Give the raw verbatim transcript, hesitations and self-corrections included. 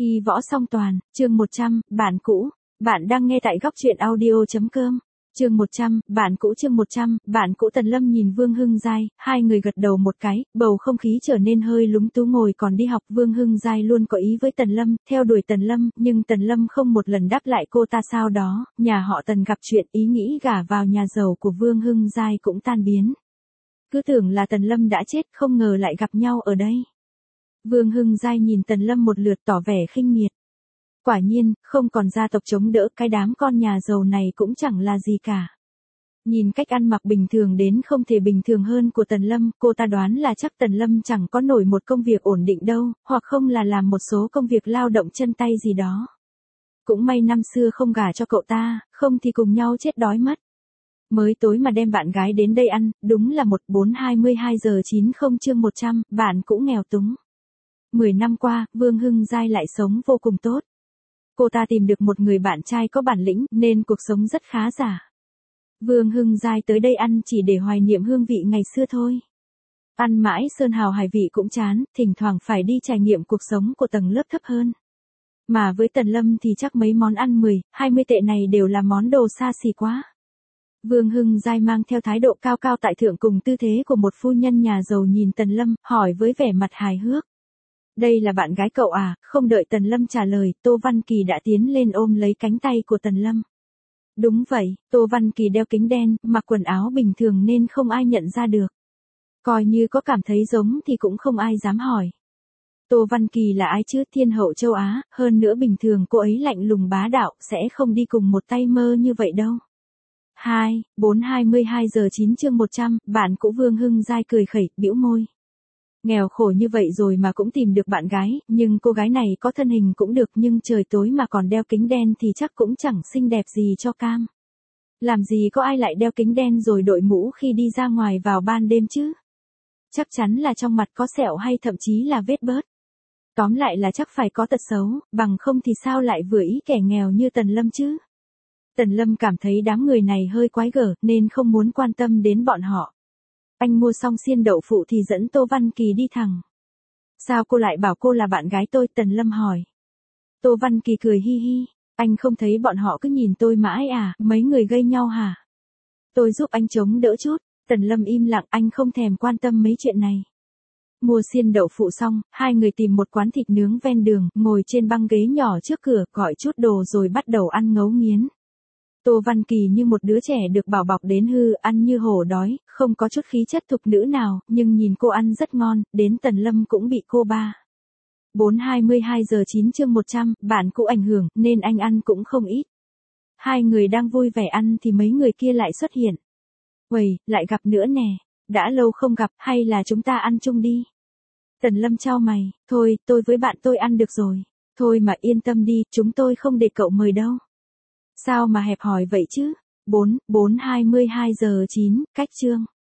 Y võ song toàn, chương một trăm, bạn cũ. Bạn đang nghe tại góc truyện audio.com. Chương một trăm, bạn cũ chương một trăm, bạn cũ. Tần Lâm nhìn Vương Hưng Giai, hai người gật đầu một cái, bầu không khí trở nên hơi lúng túng. Ngồi còn đi học, Vương Hưng Giai luôn có ý với Tần Lâm, theo đuổi Tần Lâm, nhưng Tần Lâm không một lần đáp lại cô ta. Sau đó, nhà họ Tần gặp chuyện, ý nghĩ gả vào nhà giàu của Vương Hưng Giai cũng tan biến. Cứ tưởng là Tần Lâm đã chết, không ngờ lại gặp nhau ở đây. Vương Hưng Giai nhìn Tần Lâm một lượt tỏ vẻ khinh miệt. Quả nhiên, không còn gia tộc chống đỡ, cái đám con nhà giàu này cũng chẳng là gì cả. Nhìn cách ăn mặc bình thường đến không thể bình thường hơn của Tần Lâm, cô ta đoán là chắc Tần Lâm chẳng có nổi một công việc ổn định đâu, hoặc không là làm một số công việc lao động chân tay gì đó. Cũng may năm xưa không gả cho cậu ta, không thì cùng nhau chết đói mất. Mới tối mà đem bạn gái đến đây ăn, đúng là một bốn hai mươi hai giờ chín không chương một trăm, bạn cũ nghèo túng. Mười năm qua, Vương Hưng Giai lại sống vô cùng tốt. Cô ta tìm được một người bạn trai có bản lĩnh, nên cuộc sống rất khá giả. Vương Hưng Giai tới đây ăn chỉ để hoài niệm hương vị ngày xưa thôi. Ăn mãi sơn hào hải vị cũng chán, thỉnh thoảng phải đi trải nghiệm cuộc sống của tầng lớp thấp hơn. Mà với Tần Lâm thì chắc mấy món ăn mười, hai mươi tệ này đều là món đồ xa xỉ quá. Vương Hưng Giai mang theo thái độ cao cao tại thượng cùng tư thế của một phu nhân nhà giàu nhìn Tần Lâm, hỏi với vẻ mặt hài hước. Đây là bạn gái cậu à? Không đợi Tần Lâm trả lời, Tô Văn Kỳ đã tiến lên ôm lấy cánh tay của Tần Lâm. Đúng vậy, Tô Văn Kỳ đeo kính đen, mặc quần áo bình thường nên không ai nhận ra được. Coi như có cảm thấy giống thì cũng không ai dám hỏi. Tô Văn Kỳ là ai chứ? Thiên hậu châu Á, hơn nữa bình thường cô ấy lạnh lùng bá đạo, sẽ không đi cùng một tay mơ như vậy đâu. hai, bốn hai mươi hai giờ chín chương một trăm, bạn cũ. Vương Hưng Giai cười khẩy, bĩu môi. Nghèo khổ như vậy rồi mà cũng tìm được bạn gái, nhưng cô gái này có thân hình cũng được, nhưng trời tối mà còn đeo kính đen thì chắc cũng chẳng xinh đẹp gì cho cam. Làm gì có ai lại đeo kính đen rồi đội mũ khi đi ra ngoài vào ban đêm chứ? Chắc chắn là trong mặt có sẹo hay thậm chí là vết bớt. Tóm lại là chắc phải có tật xấu, bằng không thì sao lại vừa ý kẻ nghèo như Tần Lâm chứ? Tần Lâm cảm thấy đám người này hơi quái gở nên không muốn quan tâm đến bọn họ. Anh mua xong xiên đậu phụ thì dẫn Tô Văn Kỳ đi thẳng. Sao cô lại bảo cô là bạn gái tôi? Tần Lâm hỏi. Tô Văn Kỳ cười hi hi. Anh không thấy bọn họ cứ nhìn tôi mãi à, mấy người gây nhau hả? Tôi giúp anh chống đỡ chút. Tần Lâm im lặng, anh không thèm quan tâm mấy chuyện này. Mua xiên đậu phụ xong, hai người tìm một quán thịt nướng ven đường, ngồi trên băng ghế nhỏ trước cửa, gọi chút đồ rồi bắt đầu ăn ngấu nghiến. Tô Văn Kỳ như một đứa trẻ được bảo bọc đến hư, ăn như hổ đói, không có chút khí chất thục nữ nào, nhưng nhìn cô ăn rất ngon, đến Tần Lâm cũng bị cô ba. bốn hai mươi hai giờ chín chương một trăm, bạn cũ ảnh hưởng, nên anh ăn cũng không ít. Hai người đang vui vẻ ăn thì mấy người kia lại xuất hiện. Uầy, lại gặp nữa nè, đã lâu không gặp, hay là chúng ta ăn chung đi. Tần Lâm chau mày, thôi, tôi với bạn tôi ăn được rồi. Thôi mà yên tâm đi, chúng tôi không để cậu mời đâu. Sao mà hẹp hòi vậy chứ? bốn, bốn hai mươi hai giờ chín, cách chương.